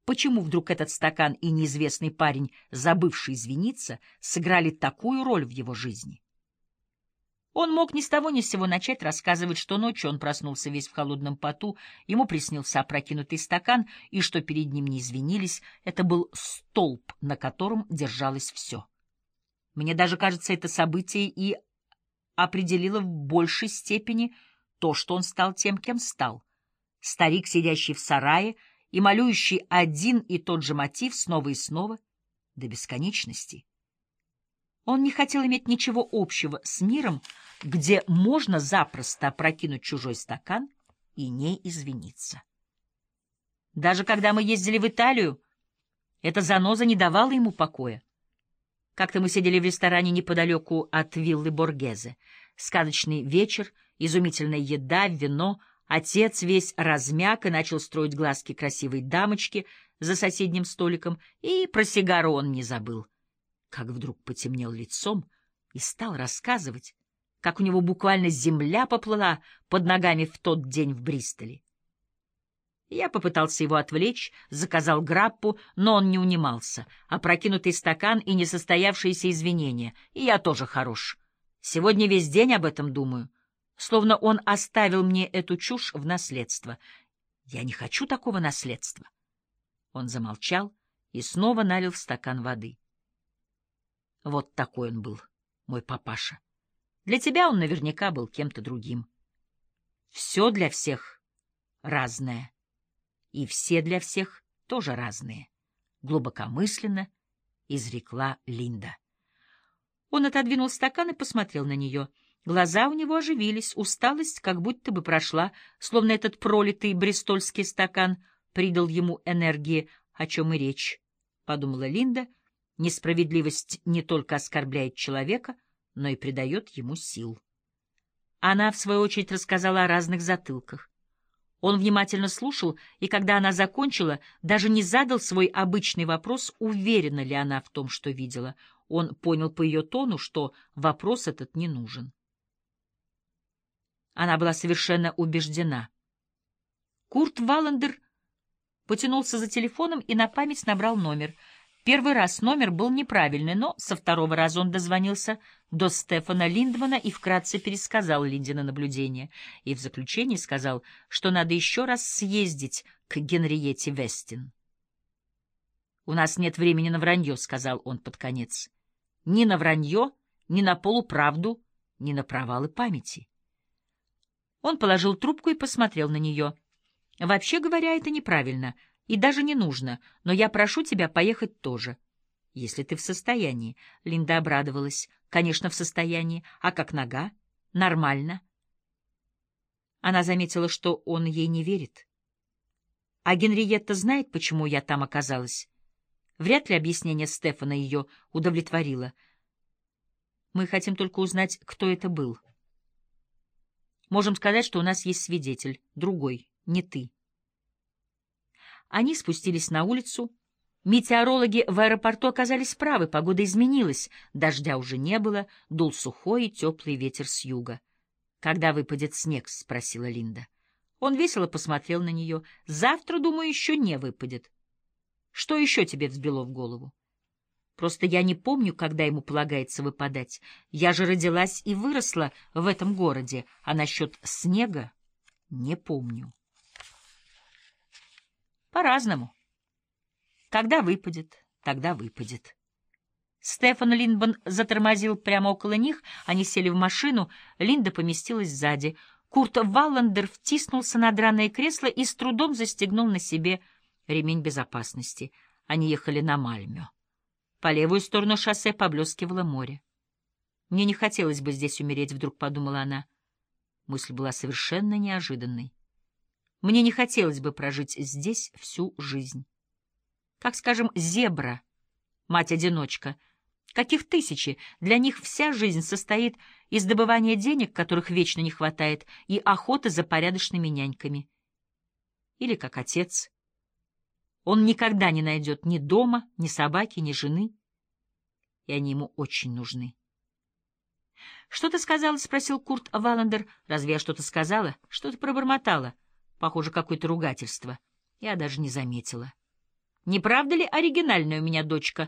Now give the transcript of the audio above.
Почему вдруг этот стакан и неизвестный парень, забывший извиниться, сыграли такую роль в его жизни? Он мог ни с того ни с сего начать рассказывать, что ночью он проснулся весь в холодном поту, ему приснился опрокинутый стакан, и что перед ним не извинились, это был столб, на котором держалось все. Мне даже кажется, это событие и определило в большей степени то, что он стал тем, кем стал. Старик, сидящий в сарае и молюющий один и тот же мотив снова и снова до бесконечности. Он не хотел иметь ничего общего с миром, где можно запросто опрокинуть чужой стакан и не извиниться. Даже когда мы ездили в Италию, эта заноза не давала ему покоя. Как-то мы сидели в ресторане неподалеку от виллы Боргезе. Сказочный вечер, изумительная еда, вино. Отец весь размяк и начал строить глазки красивой дамочке за соседним столиком, и про сигару он не забыл. Как вдруг потемнел лицом и стал рассказывать, как у него буквально земля поплыла под ногами в тот день в Бристоле. Я попытался его отвлечь, заказал граппу, но он не унимался. Опрокинутый стакан и несостоявшиеся извинения. И я тоже хорош. Сегодня весь день об этом думаю. Словно он оставил мне эту чушь в наследство. Я не хочу такого наследства. Он замолчал и снова налил в стакан воды. Вот такой он был, мой папаша. Для тебя он наверняка был кем-то другим. Все для всех разное. И все для всех тоже разные. Глубокомысленно изрекла Линда. Он отодвинул стакан и посмотрел на нее. Глаза у него оживились, усталость как будто бы прошла, словно этот пролитый бристольский стакан придал ему энергии, о чем и речь, — подумала Линда. Несправедливость не только оскорбляет человека, но и придает ему сил. Она, в свою очередь, рассказала о разных затылках. Он внимательно слушал, и когда она закончила, даже не задал свой обычный вопрос, уверена ли она в том, что видела. Он понял по ее тону, что вопрос этот не нужен. Она была совершенно убеждена. Курт Валлендер потянулся за телефоном и на память набрал номер. Первый раз номер был неправильный, но со второго раза он дозвонился до Стефана Линдмана и вкратце пересказал Линдина наблюдение. И в заключении сказал, что надо еще раз съездить к Генриетте Вестин. «У нас нет времени на вранье», — сказал он под конец. «Ни на вранье, ни на полуправду, ни на провалы памяти». Он положил трубку и посмотрел на нее. «Вообще говоря, это неправильно. И даже не нужно, но я прошу тебя поехать тоже, если ты в состоянии». Линда обрадовалась. «Конечно, в состоянии. А как нога? Нормально». Она заметила, что он ей не верит. «А Генриетта знает, почему я там оказалась?» Вряд ли объяснение Стефана ее удовлетворило. «Мы хотим только узнать, кто это был. Можем сказать, что у нас есть свидетель, другой, не ты». Они спустились на улицу. Метеорологи в аэропорту оказались правы, погода изменилась, дождя уже не было, дул сухой и теплый ветер с юга. «Когда выпадет снег?» — спросила Линда. Он весело посмотрел на нее. «Завтра, думаю, еще не выпадет». «Что еще тебе взбрело в голову?» «Просто я не помню, когда ему полагается выпадать. Я же родилась и выросла в этом городе, а насчет снега не помню». «По-разному. Когда выпадет, тогда выпадет». Стефан Линдман затормозил прямо около них, они сели в машину, Линда поместилась сзади. Курт Валлендер втиснулся на драное кресло и с трудом застегнул на себе ремень безопасности. Они ехали на Мальмё. По левую сторону шоссе поблескивало море. «Мне не хотелось бы здесь умереть», — вдруг подумала она. Мысль была совершенно неожиданной. Мне не хотелось бы прожить здесь всю жизнь. Как, скажем, зебра, мать-одиночка. Каких тысячи? Для них вся жизнь состоит из добывания денег, которых вечно не хватает, и охоты за порядочными няньками. Или как отец. Он никогда не найдет ни дома, ни собаки, ни жены, и они ему очень нужны. «Что ты сказала?» — спросил Курт Валлендер. «Разве я что-то сказала? Что ты пробормотала?» Похоже, какое-то ругательство. Я даже не заметила. Не правда ли оригинальная у меня дочка?